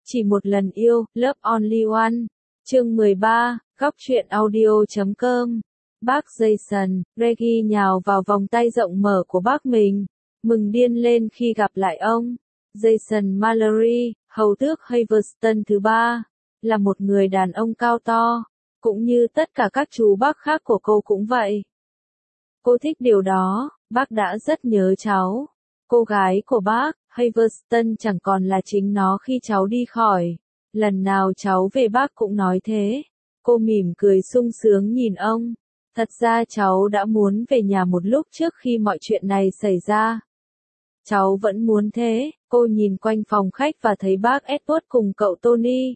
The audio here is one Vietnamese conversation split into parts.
Chỉ một lần yêu, Love Only One. Chương 13, góc truyện audio.com. Bác Jason, Reggie nhào vào vòng tay rộng mở của bác mình, mừng điên lên khi gặp lại ông. Jason Mallory, hầu tước Haverston thứ ba, là một người đàn ông cao to, cũng như tất cả các chú bác khác của cô cũng vậy. Cô thích điều đó, bác đã rất nhớ cháu. Cô gái của bác, Haverston chẳng còn là chính nó khi cháu đi khỏi. Lần nào cháu về bác cũng nói thế. Cô mỉm cười sung sướng nhìn ông. Thật ra cháu đã muốn về nhà một lúc trước khi mọi chuyện này xảy ra. Cháu vẫn muốn thế. Cô nhìn quanh phòng khách và thấy bác Edward cùng cậu Tony.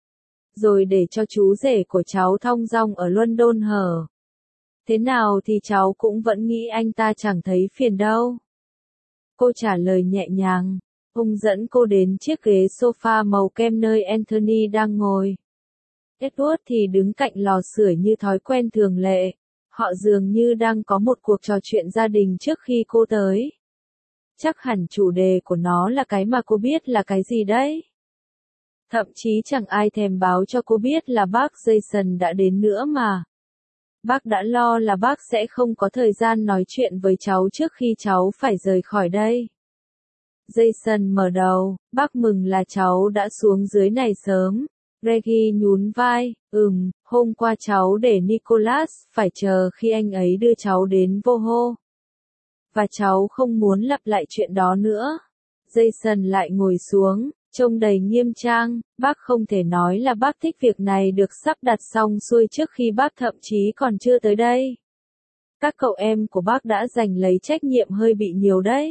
Rồi để cho chú rể của cháu thong dong ở London hở. Thế nào thì cháu cũng vẫn nghĩ anh ta chẳng thấy phiền đâu. Cô trả lời nhẹ nhàng. Ông dẫn cô đến chiếc ghế sofa màu kem nơi Anthony đang ngồi. Edward thì đứng cạnh lò sưởi như thói quen thường lệ. Họ dường như đang có một cuộc trò chuyện gia đình trước khi cô tới. Chắc hẳn chủ đề của nó là cái mà cô biết là cái gì đấy. Thậm chí chẳng ai thèm báo cho cô biết là bác Jason đã đến nữa mà. Bác đã lo là bác sẽ không có thời gian nói chuyện với cháu trước khi cháu phải rời khỏi đây. Jason mở đầu, bác mừng là cháu đã xuống dưới này sớm. Reggie nhún vai, hôm qua cháu để Nicholas phải chờ khi anh ấy đưa cháu đến Voho. Và cháu không muốn lặp lại chuyện đó nữa. Jason lại ngồi xuống, trông đầy nghiêm trang, bác không thể nói là bác thích việc này được sắp đặt xong xuôi trước khi bác thậm chí còn chưa tới đây. Các cậu em của bác đã giành lấy trách nhiệm hơi bị nhiều đấy.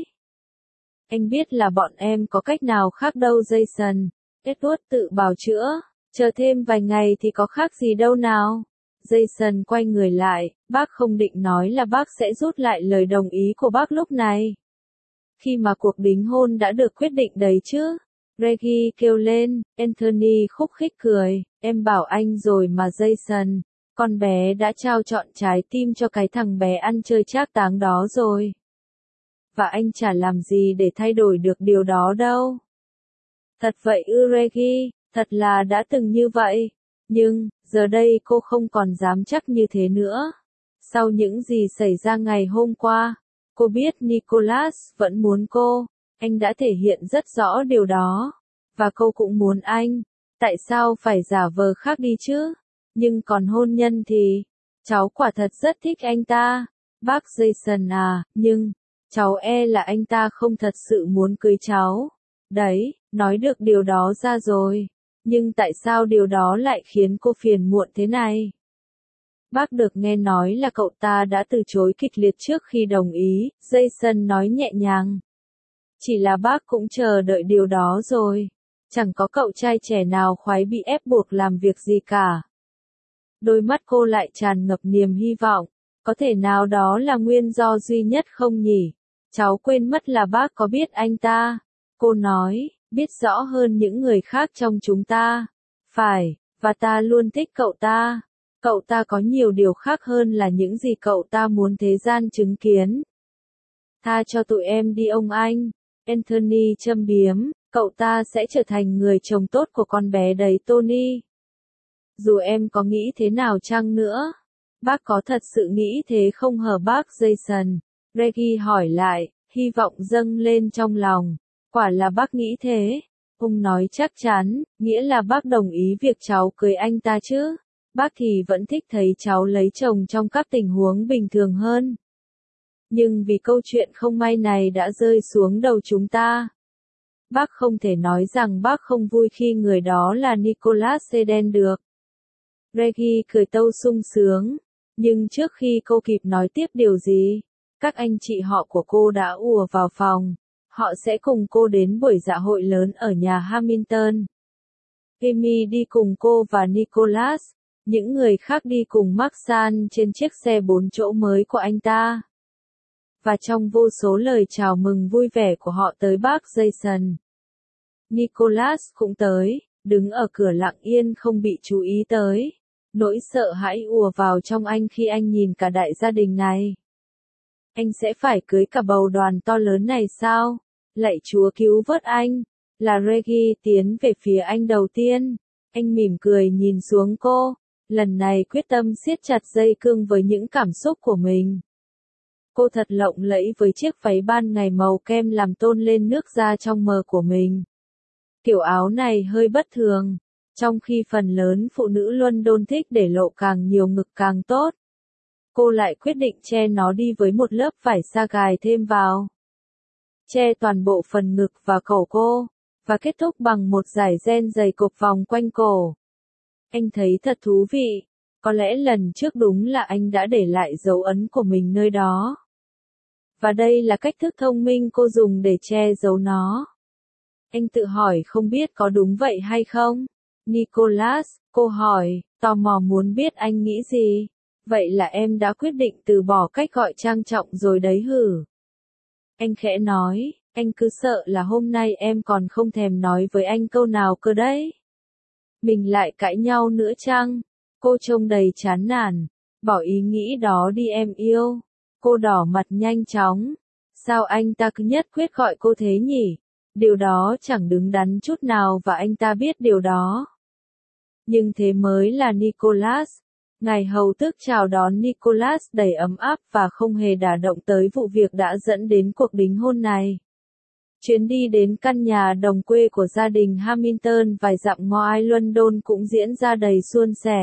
Anh biết là bọn em có cách nào khác đâu Jason. Edward tự bào chữa, chờ thêm vài ngày thì có khác gì đâu nào. Jason quay người lại, bác không định nói là bác sẽ rút lại lời đồng ý của bác lúc này. Khi mà cuộc đính hôn đã được quyết định đấy chứ. Reggie kêu lên, Anthony khúc khích cười, em bảo anh rồi mà Jason, con bé đã trao trọn trái tim cho cái thằng bé ăn chơi trác táng đó rồi. Và anh chả làm gì để thay đổi được điều đó đâu. Thật vậy Reggie, thật là đã từng như vậy. Nhưng, giờ đây cô không còn dám chắc như thế nữa. Sau những gì xảy ra ngày hôm qua, cô biết Nicholas vẫn muốn cô. Anh đã thể hiện rất rõ điều đó. Và cô cũng muốn anh. Tại sao phải giả vờ khác đi chứ? Nhưng còn hôn nhân thì, cháu quả thật rất thích anh ta. Bác Jason à, nhưng, cháu e là anh ta không thật sự muốn cưới cháu. Đấy, nói được điều đó ra rồi. Nhưng tại sao điều đó lại khiến cô phiền muộn thế này? Bác được nghe nói là cậu ta đã từ chối kịch liệt trước khi đồng ý, Jason nói nhẹ nhàng. Chỉ là bác cũng chờ đợi điều đó rồi. Chẳng có cậu trai trẻ nào khoái bị ép buộc làm việc gì cả. Đôi mắt cô lại tràn ngập niềm hy vọng. Có thể nào đó là nguyên do duy nhất không nhỉ? Cháu quên mất là bác có biết anh ta. Cô nói, biết rõ hơn những người khác trong chúng ta. Phải, và ta luôn thích cậu ta. Cậu ta có nhiều điều khác hơn là những gì cậu ta muốn thế gian chứng kiến. Tha cho tụi em đi ông anh. Anthony châm biếm, cậu ta sẽ trở thành người chồng tốt của con bé đấy Tony. Dù em có nghĩ thế nào chăng nữa. Bác có thật sự nghĩ thế không hả bác Jason? Reggie hỏi lại, hy vọng dâng lên trong lòng. Quả là bác nghĩ thế. Ông nói chắc chắn, nghĩa là bác đồng ý việc cháu cưới anh ta chứ. Bác thì vẫn thích thấy cháu lấy chồng trong các tình huống bình thường hơn. Nhưng vì câu chuyện không may này đã rơi xuống đầu chúng ta. Bác không thể nói rằng bác không vui khi người đó là Nicholas Eden được. Reggie cười tâu sung sướng. Nhưng trước khi cô kịp nói tiếp điều gì, các anh chị họ của cô đã ùa vào phòng. Họ sẽ cùng cô đến buổi dạ hội lớn ở nhà Hamilton. Amy đi cùng cô và Nicholas. Những người khác đi cùng Maxan trên chiếc xe 4 chỗ mới của anh ta. Và trong vô số lời chào mừng vui vẻ của họ tới bác Jason. Nicholas cũng tới, đứng ở cửa lặng yên không bị chú ý tới. Nỗi sợ hãi ùa vào trong anh khi anh nhìn cả đại gia đình này. Anh sẽ phải cưới cả bầu đoàn to lớn này sao? Lạy Chúa cứu vớt anh. Là Reggie tiến về phía anh đầu tiên. Anh mỉm cười nhìn xuống cô, lần này quyết tâm siết chặt dây cương với những cảm xúc của mình. Cô thật lộng lẫy với chiếc váy ban ngày màu kem làm tôn lên nước da trong mờ của mình. Kiểu áo này hơi bất thường, trong khi phần lớn phụ nữ London thích để lộ càng nhiều ngực càng tốt. Cô lại quyết định che nó đi với một lớp vải sa gài thêm vào. Che toàn bộ phần ngực và cổ cô, và kết thúc bằng một dải ren dày cộc vòng quanh cổ. Anh thấy thật thú vị, có lẽ lần trước đúng là anh đã để lại dấu ấn của mình nơi đó. Và đây là cách thức thông minh cô dùng để che giấu nó. Anh tự hỏi không biết có đúng vậy hay không? Nicholas, cô hỏi, tò mò muốn biết anh nghĩ gì. Vậy là em đã quyết định từ bỏ cách gọi trang trọng rồi đấy hử? Anh khẽ nói, anh cứ sợ là hôm nay em còn không thèm nói với anh câu nào cơ đấy. Mình lại cãi nhau nữa chăng? Cô trông đầy chán nản. Bỏ ý nghĩ đó đi em yêu. Cô đỏ mặt nhanh chóng. Sao anh ta cứ nhất quyết gọi cô thế nhỉ? Điều đó chẳng đứng đắn chút nào và anh ta biết điều đó. Nhưng thế mới là Nicholas. Ngài hầu tước chào đón Nicholas đầy ấm áp và không hề đả động tới vụ việc đã dẫn đến cuộc đính hôn này. Chuyến đi đến căn nhà đồng quê của gia đình Hamilton vài dặm ngoài London cũng diễn ra đầy suôn sẻ.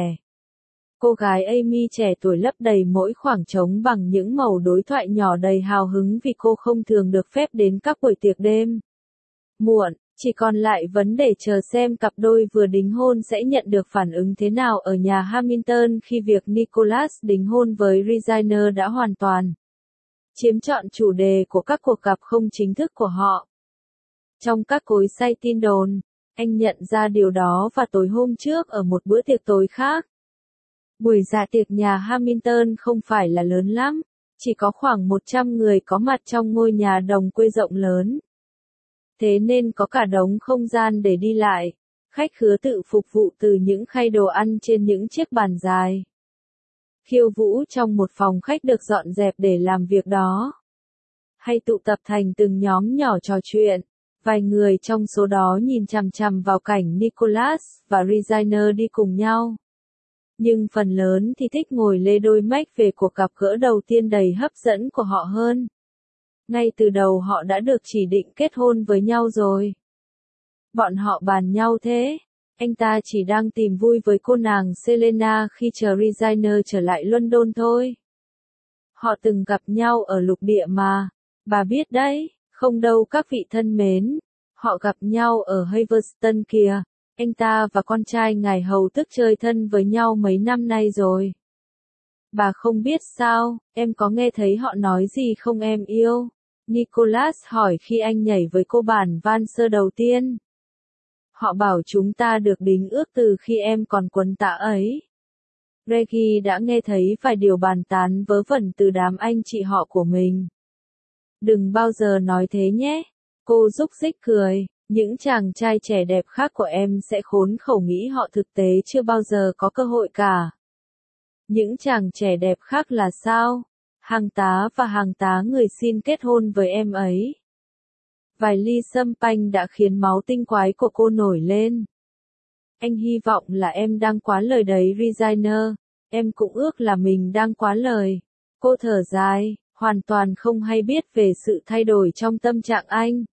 Cô gái Amy trẻ tuổi lấp đầy mỗi khoảng trống bằng những mẩu đối thoại nhỏ đầy hào hứng vì cô không thường được phép đến các buổi tiệc đêm muộn, chỉ còn lại vấn đề chờ xem cặp đôi vừa đính hôn sẽ nhận được phản ứng thế nào ở nhà Hamilton khi việc Nicholas đính hôn với Regina đã hoàn toàn chiếm trọn chủ đề của các cuộc gặp không chính thức của họ. Trong các cối xay tin đồn, anh nhận ra điều đó và tối hôm trước ở một bữa tiệc tối khác. Buổi dạ tiệc nhà Hamilton không phải là lớn lắm, chỉ có khoảng 100 người có mặt trong ngôi nhà đồng quê rộng lớn. Thế nên có cả đống không gian để đi lại, khách khứa tự phục vụ từ những khay đồ ăn trên những chiếc bàn dài. Khiêu vũ trong một phòng khách được dọn dẹp để làm việc đó. Hay tụ tập thành từng nhóm nhỏ trò chuyện, vài người trong số đó nhìn chằm chằm vào cảnh Nicholas và Regina đi cùng nhau. Nhưng phần lớn thì thích ngồi lê đôi mách về cuộc gặp gỡ đầu tiên đầy hấp dẫn của họ hơn. Ngay từ đầu họ đã được chỉ định kết hôn với nhau rồi. Bọn họ bàn nhau thế. Anh ta chỉ đang tìm vui với cô nàng Selena khi chờ Regina trở lại London thôi. Họ từng gặp nhau ở lục địa mà. Bà biết đấy, không đâu các vị thân mến. Họ gặp nhau ở Haverston kìa. Anh ta và con trai ngài hầu tước chơi thân với nhau mấy năm nay rồi. Bà không biết sao, em có nghe thấy họ nói gì không em yêu? Nicholas hỏi khi anh nhảy với cô bản valser đầu tiên. Họ bảo chúng ta được đính ước từ khi em còn quấn tã ấy. Reggie đã nghe thấy vài điều bàn tán vớ vẩn từ đám anh chị họ của mình. Đừng bao giờ nói thế nhé. Cô rúc rích cười. Những chàng trai trẻ đẹp khác của em sẽ khốn khẩu nghĩ họ thực tế chưa bao giờ có cơ hội cả. Những chàng trẻ đẹp khác là sao? Hàng tá và hàng tá người xin kết hôn với em ấy. Vài ly sâm panh đã khiến máu tinh quái của cô nổi lên. Anh hy vọng là em đang quá lời đấy Regina. Em cũng ước là mình đang quá lời. Cô thở dài, hoàn toàn không hay biết về sự thay đổi trong tâm trạng anh.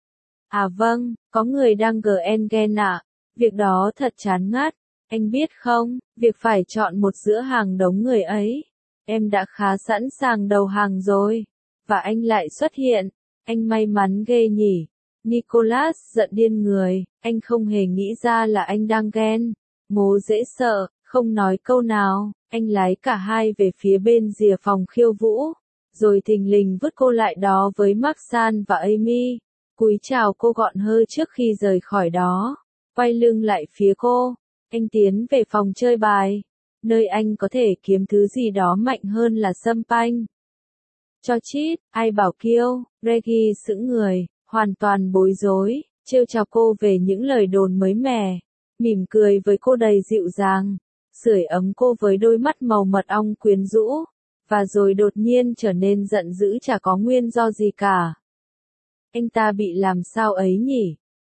À vâng, có người đang ghen ạ. Việc đó thật chán ngắt. Anh biết không, việc phải chọn một giữa hàng đống người ấy. Em đã khá sẵn sàng đầu hàng rồi. Và anh lại xuất hiện. Anh may mắn ghê nhỉ. Nicholas giận điên người. Anh không hề nghĩ ra là anh đang ghen. Ngố dễ sợ, không nói câu nào. Anh lái cả hai về phía bên rìa phòng khiêu vũ. Rồi thình lình vứt cô lại đó với Maxan và Amy. Cúi chào cô gọn hơi trước khi rời khỏi đó. Quay lưng lại phía cô. Anh tiến về phòng chơi bài. Nơi anh có thể kiếm thứ gì đó mạnh hơn là sâm panh. Cho chít, ai bảo kiêu, Reggie sững người, hoàn toàn bối rối, trêu chọc cô về những lời đồn mới mẻ. Mỉm cười với cô đầy dịu dàng. Sưởi ấm cô với đôi mắt màu mật ong quyến rũ. Và rồi đột nhiên trở nên giận dữ chả có nguyên do gì cả. Anh ta bị làm sao ấy nhỉ?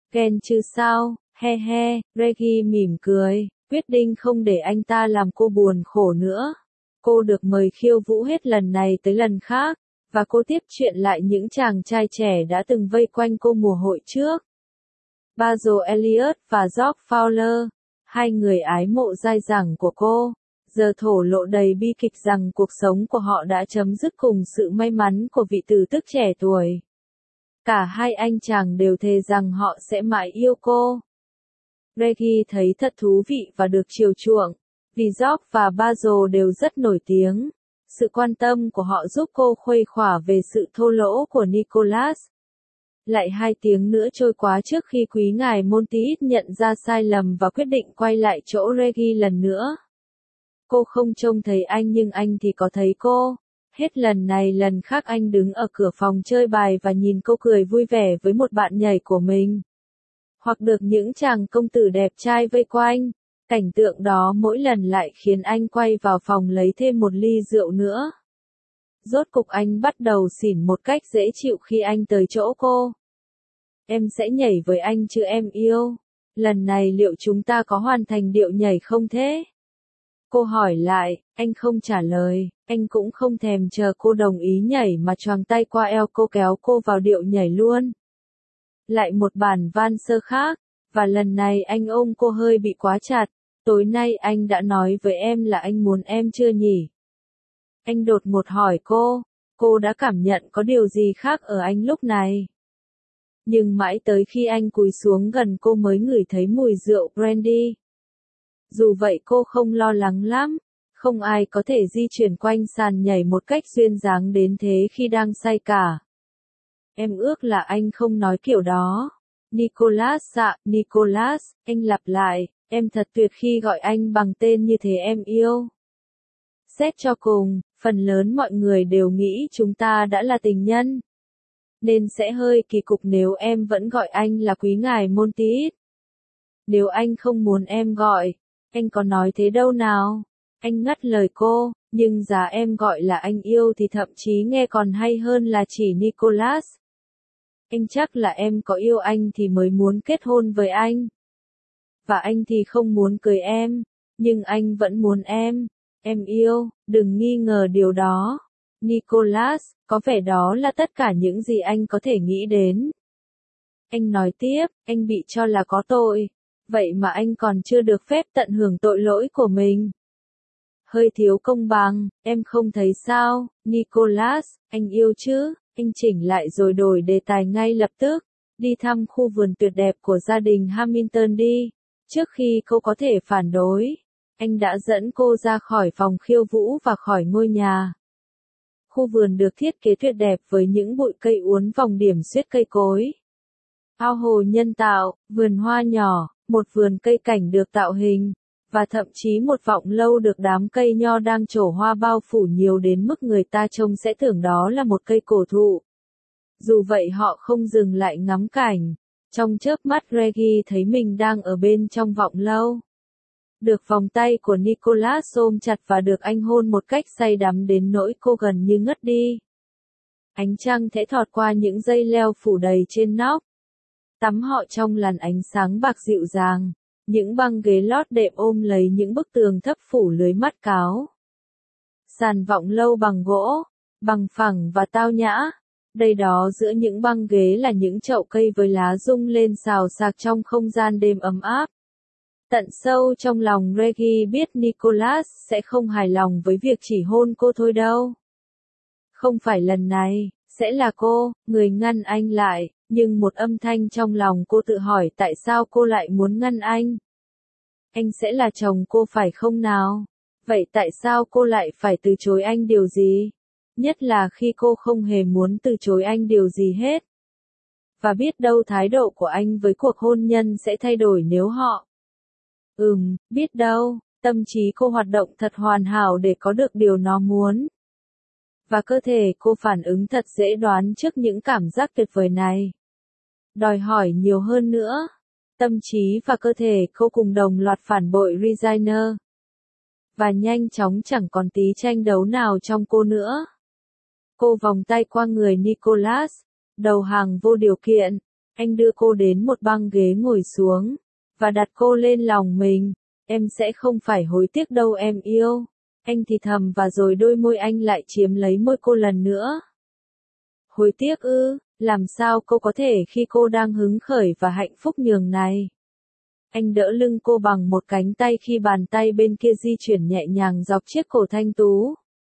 Ghen chứ sao, he he, Reggie mỉm cười, quyết định không để anh ta làm cô buồn khổ nữa. Cô được mời khiêu vũ hết lần này tới lần khác, và cô tiếp chuyện lại những chàng trai trẻ đã từng vây quanh cô mùa hội trước. Basil Elliott và George Fowler, hai người ái mộ dai dẳng của cô, giờ thổ lộ đầy bi kịch rằng cuộc sống của họ đã chấm dứt cùng sự may mắn của vị tử tức trẻ tuổi. Cả hai anh chàng đều thề rằng họ sẽ mãi yêu cô. Reggie thấy thật thú vị và được chiều chuộng, vì George và Basil đều rất nổi tiếng. Sự quan tâm của họ giúp cô khuây khỏa về sự thô lỗ của Nicholas. Lại 2 tiếng nữa trôi qua trước khi quý ngài Monteith nhận ra sai lầm và quyết định quay lại chỗ Reggie lần nữa. Cô không trông thấy anh nhưng anh thì có thấy cô. Hết lần này lần khác anh đứng ở cửa phòng chơi bài và nhìn cô cười vui vẻ với một bạn nhảy của mình. Hoặc được những chàng công tử đẹp trai vây quanh. Cảnh tượng đó mỗi lần lại khiến anh quay vào phòng lấy thêm một ly rượu nữa. Rốt cục anh bắt đầu xỉn một cách dễ chịu khi anh tới chỗ cô. Em sẽ nhảy với anh chứ em yêu. Lần này liệu chúng ta có hoàn thành điệu nhảy không thế? Cô hỏi lại, anh không trả lời, anh cũng không thèm chờ cô đồng ý nhảy mà choàng tay qua eo cô kéo cô vào điệu nhảy luôn. Lại một bản valser khác, và lần này anh ôm cô hơi bị quá chặt. Tối nay anh đã nói với em là anh muốn em chưa nhỉ? Anh đột ngột hỏi cô đã cảm nhận có điều gì khác ở anh lúc này. Nhưng mãi tới khi anh cúi xuống gần cô mới ngửi thấy mùi rượu brandy. Dù vậy cô không lo lắng lắm, không ai có thể di chuyển quanh sàn nhảy một cách duyên dáng đến thế khi đang say cả. Em ước là anh không nói kiểu đó. Nicholas ạ, Nicholas, anh lặp lại, em thật tuyệt khi gọi anh bằng tên như thế em yêu. Xét cho cùng, phần lớn mọi người đều nghĩ chúng ta đã là tình nhân. Nên sẽ hơi kỳ cục nếu em vẫn gọi anh là quý ngài Monteith. Nếu anh không muốn em gọi, anh có nói thế đâu nào. Anh ngắt lời cô, nhưng giá em gọi là anh yêu thì thậm chí nghe còn hay hơn là chỉ Nicholas. Anh chắc là em có yêu anh thì mới muốn kết hôn với anh. Và anh thì không muốn cưới em, nhưng anh vẫn muốn em. Em yêu, đừng nghi ngờ điều đó. Nicholas, có vẻ đó là tất cả những gì anh có thể nghĩ đến. Anh nói tiếp, anh bị cho là có tội. Vậy mà anh còn chưa được phép tận hưởng tội lỗi của mình. Hơi thiếu công bằng, em không thấy sao, Nicholas, anh yêu chứ, anh chỉnh lại rồi đổi đề tài ngay lập tức, đi thăm khu vườn tuyệt đẹp của gia đình Hamilton đi. Trước khi cô có thể phản đối, anh đã dẫn cô ra khỏi phòng khiêu vũ và khỏi ngôi nhà. Khu vườn được thiết kế tuyệt đẹp với những bụi cây uốn vòng điểm xuyết cây cối. Ao hồ nhân tạo, vườn hoa nhỏ, một vườn cây cảnh được tạo hình, và thậm chí một vọng lâu được đám cây nho đang trổ hoa bao phủ nhiều đến mức người ta trông sẽ tưởng đó là một cây cổ thụ. Dù vậy họ không dừng lại ngắm cảnh. Trong chớp mắt Reggie thấy mình đang ở bên trong vọng lâu. Được vòng tay của Nicholas ôm chặt và được anh hôn một cách say đắm đến nỗi cô gần như ngất đi. Ánh trăng thẽ thọt qua những dây leo phủ đầy trên nóc. Tắm họ trong làn ánh sáng bạc dịu dàng. Những băng ghế lót đệm ôm lấy những bức tường thấp phủ lưới mắt cáo. Sàn vọng lâu bằng gỗ, bằng phẳng và tao nhã. Đây đó giữa những băng ghế là những chậu cây với lá rung lên xào xạc trong không gian đêm ấm áp. Tận sâu trong lòng Reggie biết Nicholas sẽ không hài lòng với việc chỉ hôn cô thôi đâu. Không phải lần này, sẽ là cô, người ngăn anh lại, nhưng một âm thanh trong lòng cô tự hỏi tại sao cô lại muốn ngăn anh. Anh sẽ là chồng cô phải không nào? Vậy tại sao cô lại phải từ chối anh điều gì? Nhất là khi cô không hề muốn từ chối anh điều gì hết. Và biết đâu thái độ của anh với cuộc hôn nhân sẽ thay đổi nếu họ. Biết đâu, tâm trí cô hoạt động thật hoàn hảo để có được điều nó muốn. Và cơ thể cô phản ứng thật dễ đoán trước những cảm giác tuyệt vời này. Đòi hỏi nhiều hơn nữa. Tâm trí và cơ thể cô cùng đồng loạt phản bội Regina. Và nhanh chóng chẳng còn tí tranh đấu nào trong cô nữa. Cô vòng tay qua người Nicholas, đầu hàng vô điều kiện. Anh đưa cô đến một băng ghế ngồi xuống, và đặt cô lên lòng mình. Em sẽ không phải hối tiếc đâu em yêu. Anh thì thầm và rồi đôi môi anh lại chiếm lấy môi cô lần nữa. Hối tiếc ư, làm sao cô có thể khi cô đang hứng khởi và hạnh phúc nhường này. Anh đỡ lưng cô bằng một cánh tay khi bàn tay bên kia di chuyển nhẹ nhàng dọc chiếc cổ thanh tú.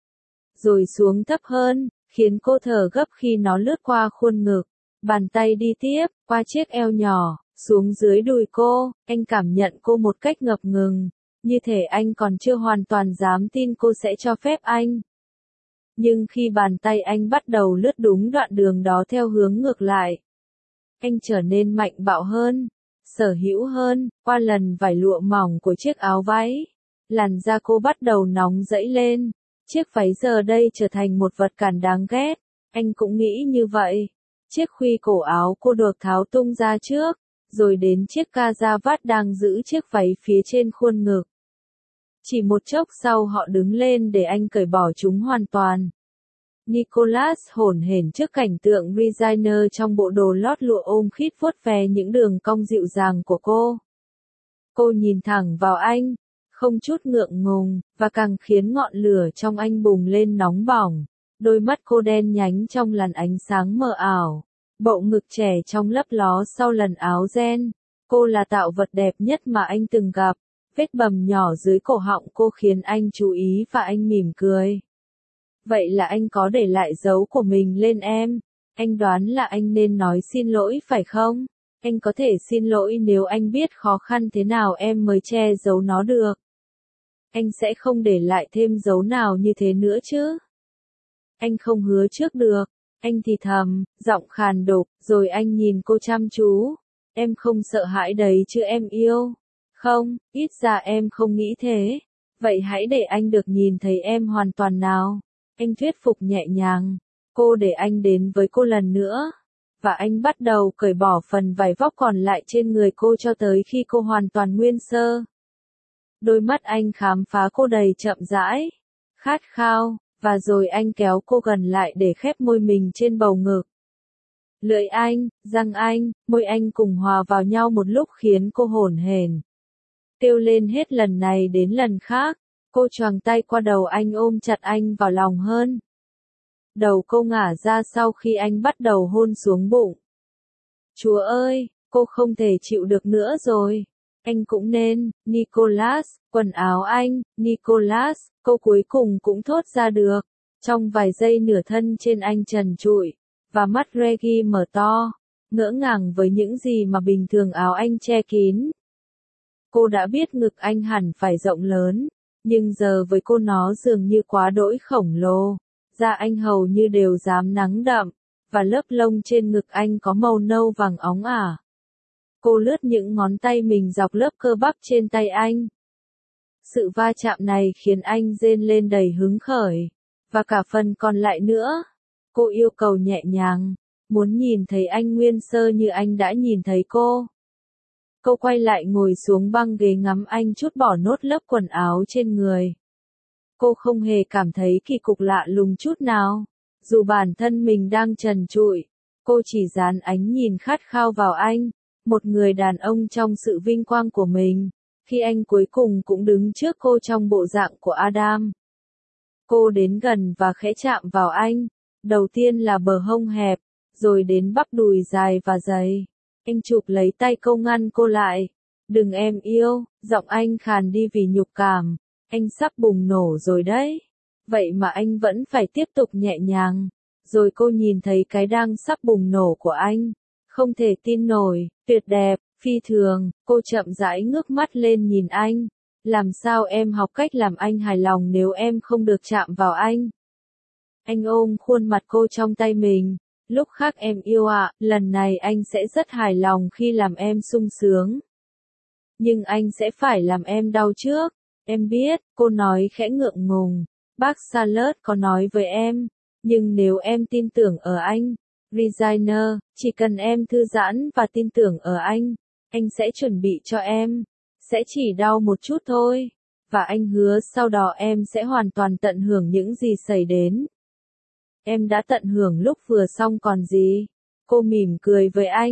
Rồi xuống thấp hơn, khiến cô thở gấp khi nó lướt qua khuôn ngực. Bàn tay đi tiếp, qua chiếc eo nhỏ, xuống dưới đùi cô, anh cảm nhận cô một cách ngập ngừng, như thể anh còn chưa hoàn toàn dám tin cô sẽ cho phép anh. Nhưng khi bàn tay anh bắt đầu lướt đúng đoạn đường đó theo hướng ngược lại, anh trở nên mạnh bạo hơn, sở hữu hơn, qua lần vải lụa mỏng của chiếc áo váy. Làn da cô bắt đầu nóng rẫy lên, chiếc váy giờ đây trở thành một vật cản đáng ghét, anh cũng nghĩ như vậy. Chiếc khuy cổ áo cô được tháo tung ra trước, rồi đến chiếc ca da vát đang giữ chiếc váy phía trên khuôn ngực. Chỉ một chốc sau họ đứng lên để anh cởi bỏ chúng hoàn toàn. Nicholas hổn hển trước cảnh tượng Regina trong bộ đồ lót lụa ôm khít vuốt ve những đường cong dịu dàng của cô. Cô nhìn thẳng vào anh, không chút ngượng ngùng, và càng khiến ngọn lửa trong anh bùng lên nóng bỏng. Đôi mắt cô đen nhánh trong làn ánh sáng mờ ảo, bộ ngực trẻ trong lấp ló sau lần áo ren. Cô là tạo vật đẹp nhất mà anh từng gặp. Vết bầm nhỏ dưới cổ họng cô khiến anh chú ý và anh mỉm cười. Vậy là anh có để lại dấu của mình lên em. Anh đoán là anh nên nói xin lỗi phải không? Anh có thể xin lỗi nếu anh biết khó khăn thế nào em mới che giấu nó được. Anh sẽ không để lại thêm dấu nào như thế nữa chứ. Anh không hứa trước được. Anh thì thầm, giọng khàn đục, rồi anh nhìn cô chăm chú. Em không sợ hãi đấy chứ em yêu. Không, ít ra em không nghĩ thế. Vậy hãy để anh được nhìn thấy em hoàn toàn nào. Anh thuyết phục nhẹ nhàng. Cô để anh đến với cô lần nữa. Và anh bắt đầu cởi bỏ phần vải vóc còn lại trên người cô cho tới khi cô hoàn toàn nguyên sơ. Đôi mắt anh khám phá cô đầy chậm rãi, khát khao, và rồi anh kéo cô gần lại để khép môi mình trên bầu ngực. Lưỡi anh, răng anh, môi anh cùng hòa vào nhau một lúc khiến cô hổn hển. Kêu lên hết lần này đến lần khác, cô choàng tay qua đầu anh ôm chặt anh vào lòng hơn. Đầu cô ngả ra sau khi anh bắt đầu hôn xuống bụng. Chúa ơi, cô không thể chịu được nữa rồi. Anh cũng nên, Nicholas, quần áo anh, Nicholas, cô cuối cùng cũng thốt ra được. Trong vài giây nửa thân trên anh trần trụi, và mắt Reggie mở to, ngỡ ngàng với những gì mà bình thường áo anh che kín. Cô đã biết ngực anh hẳn phải rộng lớn, nhưng giờ với cô nó dường như quá đỗi khổng lồ. Da anh hầu như đều rám nắng đậm, và lớp lông trên ngực anh có màu nâu vàng óng ả. Cô lướt những ngón tay mình dọc lớp cơ bắp trên tay anh. Sự va chạm này khiến anh rên lên đầy hứng khởi. Và cả phần còn lại nữa. Cô yêu cầu nhẹ nhàng, muốn nhìn thấy anh nguyên sơ như anh đã nhìn thấy cô. Cô quay lại ngồi xuống băng ghế ngắm anh trút bỏ nốt lớp quần áo trên người. Cô không hề cảm thấy kỳ cục lạ lùng chút nào. Dù bản thân mình đang trần trụi, cô chỉ dán ánh nhìn khát khao vào anh, một người đàn ông trong sự vinh quang của mình, khi anh cuối cùng cũng đứng trước cô trong bộ dạng của Adam. Cô đến gần và khẽ chạm vào anh, đầu tiên là bờ hông hẹp, rồi đến bắp đùi dài và dày. Anh chụp lấy tay cô ngăn cô lại. Đừng em yêu, giọng anh khàn đi vì nhục cảm. Anh sắp bùng nổ rồi đấy. Vậy mà anh vẫn phải tiếp tục nhẹ nhàng. Rồi cô nhìn thấy cái đang sắp bùng nổ của anh. Không thể tin nổi, tuyệt đẹp, phi thường. Cô chậm rãi ngước mắt lên nhìn anh. Làm sao em học cách làm anh hài lòng nếu em không được chạm vào anh? Anh ôm khuôn mặt cô trong tay mình. Lúc khác em yêu ạ, lần này anh sẽ rất hài lòng khi làm em sung sướng. Nhưng anh sẽ phải làm em đau trước. Em biết, cô nói khẽ ngượng ngùng. Bác Charlotte có nói với em. Nhưng nếu em tin tưởng ở anh, Regina, chỉ cần em thư giãn và tin tưởng ở anh sẽ chuẩn bị cho em. Sẽ chỉ đau một chút thôi. Và anh hứa sau đó em sẽ hoàn toàn tận hưởng những gì xảy đến. Em đã tận hưởng lúc vừa xong còn gì. Cô mỉm cười với anh.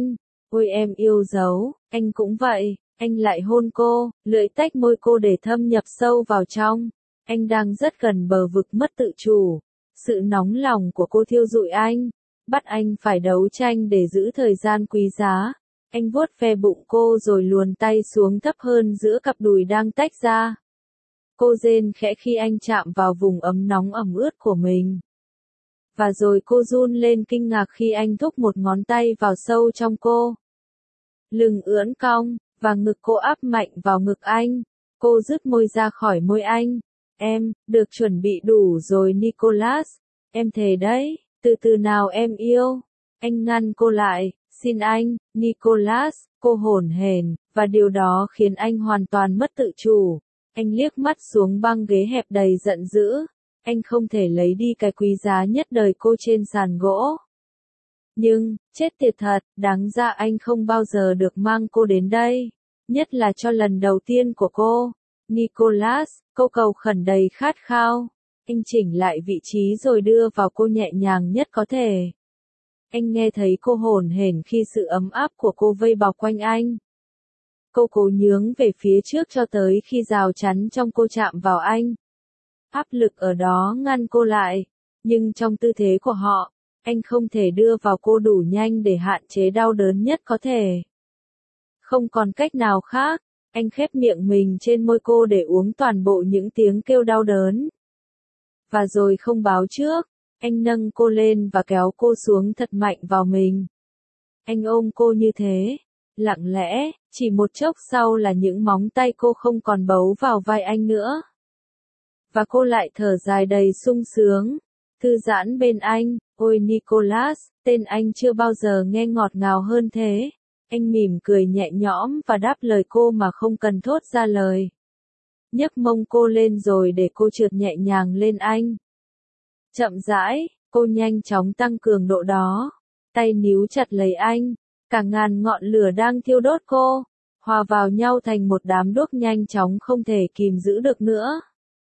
Ôi em yêu dấu, anh cũng vậy, anh lại hôn cô, lưỡi tách môi cô để thâm nhập sâu vào trong. Anh đang rất gần bờ vực mất tự chủ. Sự nóng lòng của cô thiêu rụi anh, bắt anh phải đấu tranh để giữ thời gian quý giá. Anh vuốt ve bụng cô rồi luồn tay xuống thấp hơn giữa cặp đùi đang tách ra. Cô rên khẽ khi anh chạm vào vùng ấm nóng ẩm ướt của mình. Và rồi cô run lên kinh ngạc khi anh thúc một ngón tay vào sâu trong cô. Lưng ưỡn cong, và ngực cô áp mạnh vào ngực anh. Cô rứt môi ra khỏi môi anh. Em, được chuẩn bị đủ rồi Nicholas. Em thề đấy, từ từ nào em yêu. Anh ngăn cô lại, xin anh, Nicholas, cô hổn hển, và điều đó khiến anh hoàn toàn mất tự chủ. Anh liếc mắt xuống băng ghế hẹp đầy giận dữ. Anh không thể lấy đi cái quý giá nhất đời cô trên sàn gỗ. Nhưng, chết tiệt thật, đáng ra anh không bao giờ được mang cô đến đây. Nhất là cho lần đầu tiên của cô. Nicholas, cô cầu khẩn đầy khát khao. Anh chỉnh lại vị trí rồi đưa vào cô nhẹ nhàng nhất có thể. Anh nghe thấy cô hổn hển khi sự ấm áp của cô vây bọc quanh anh. Cô cố nhướng về phía trước cho tới khi rào chắn trong cô chạm vào anh. Áp lực ở đó ngăn cô lại. Nhưng trong tư thế của họ, anh không thể đưa vào cô đủ nhanh để hạn chế đau đớn nhất có thể. Không còn cách nào khác, anh khép miệng mình trên môi cô để uống toàn bộ những tiếng kêu đau đớn. Và rồi không báo trước, anh nâng cô lên và kéo cô xuống thật mạnh vào mình. Anh ôm cô như thế, lặng lẽ, chỉ một chốc sau là những móng tay cô không còn bấu vào vai anh nữa. Và cô lại thở dài đầy sung sướng, thư giãn bên anh. Ôi Nicholas, tên anh chưa bao giờ nghe ngọt ngào hơn thế. Anh mỉm cười nhẹ nhõm và đáp lời cô mà không cần thốt ra lời. Nhấc mông cô lên rồi để cô trượt nhẹ nhàng lên anh. Chậm rãi, cô nhanh chóng tăng cường độ đó. Tay níu chặt lấy anh, cả ngàn ngọn lửa đang thiêu đốt cô, hòa vào nhau thành một đám đuốc nhanh chóng không thể kìm giữ được nữa.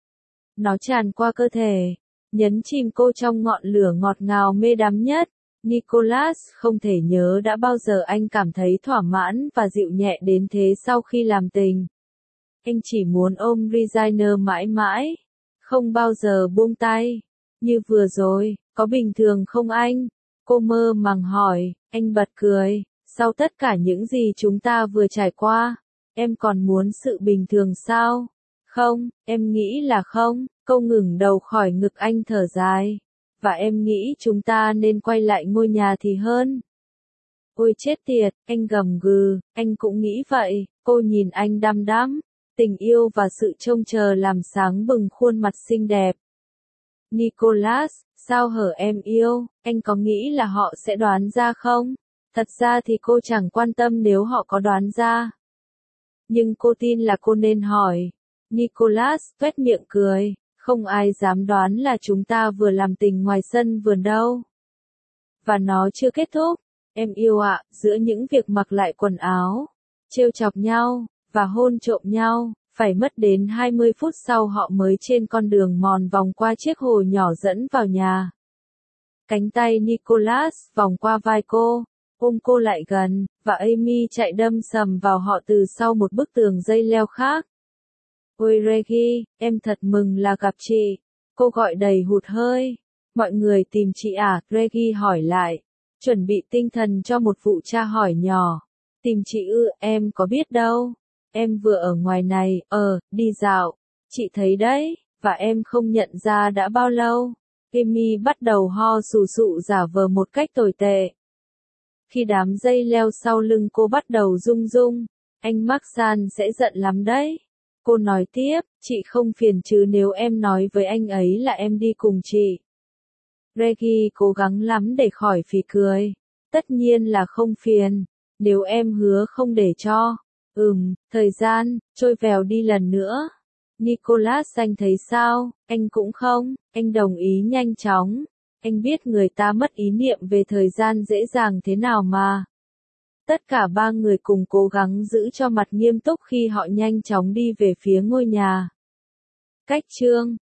Nó tràn qua cơ thể, nhấn chìm cô trong ngọn lửa ngọt ngào mê đắm nhất. Nicholas không thể nhớ đã bao giờ anh cảm thấy thỏa mãn và dịu nhẹ đến thế sau khi làm tình. Anh chỉ muốn ôm Regina mãi mãi, không bao giờ buông tay. Như vừa rồi, có bình thường không anh? Cô mơ màng hỏi, anh bật cười. Sau tất cả những gì chúng ta vừa trải qua, em còn muốn sự bình thường sao? Không, em nghĩ là không. Cô ngẩng đầu khỏi ngực anh thở dài. Và em nghĩ chúng ta nên quay lại ngôi nhà thì hơn. Ôi chết tiệt, anh gầm gừ, anh cũng nghĩ vậy. Cô nhìn anh đăm đăm. Tình yêu và sự trông chờ làm sáng bừng khuôn mặt xinh đẹp. Nicholas, sao hở em yêu, anh có nghĩ là họ sẽ đoán ra không? Thật ra thì cô chẳng quan tâm nếu họ có đoán ra. Nhưng cô tin là cô nên hỏi. Nicholas tuét miệng cười, không ai dám đoán là chúng ta vừa làm tình ngoài sân vườn đâu. Và nó chưa kết thúc, em yêu ạ, giữa những việc mặc lại quần áo, trêu chọc nhau, và hôn trộm nhau, phải mất đến 20 phút sau họ mới trên con đường mòn vòng qua chiếc hồ nhỏ dẫn vào nhà. Cánh tay Nicholas vòng qua vai cô, ôm cô lại gần, và Amy chạy đâm sầm vào họ từ sau một bức tường dây leo khác. Ôi Reggie, em thật mừng là gặp chị. Cô gọi đầy hụt hơi. Mọi người tìm chị à? Reggie hỏi lại. Chuẩn bị tinh thần cho một vụ tra hỏi nhỏ. Tìm chị ư, em có biết đâu. Em vừa ở ngoài này, đi dạo. Chị thấy đấy, và em không nhận ra đã bao lâu. Amy bắt đầu ho sù sụ giả vờ một cách tồi tệ. Khi đám dây leo sau lưng cô bắt đầu rung rung, anh Marksan sẽ giận lắm đấy. Cô nói tiếp, chị không phiền chứ nếu em nói với anh ấy là em đi cùng chị. Reggie cố gắng lắm để khỏi phì cười. Tất nhiên là không phiền, nếu em hứa không để cho. Thời gian, trôi vèo đi lần nữa. Nicholas anh thấy sao, anh cũng không, anh đồng ý nhanh chóng. Anh biết người ta mất ý niệm về thời gian dễ dàng thế nào mà. Tất cả ba người cùng cố gắng giữ cho mặt nghiêm túc khi họ nhanh chóng đi về phía ngôi nhà. Cách chương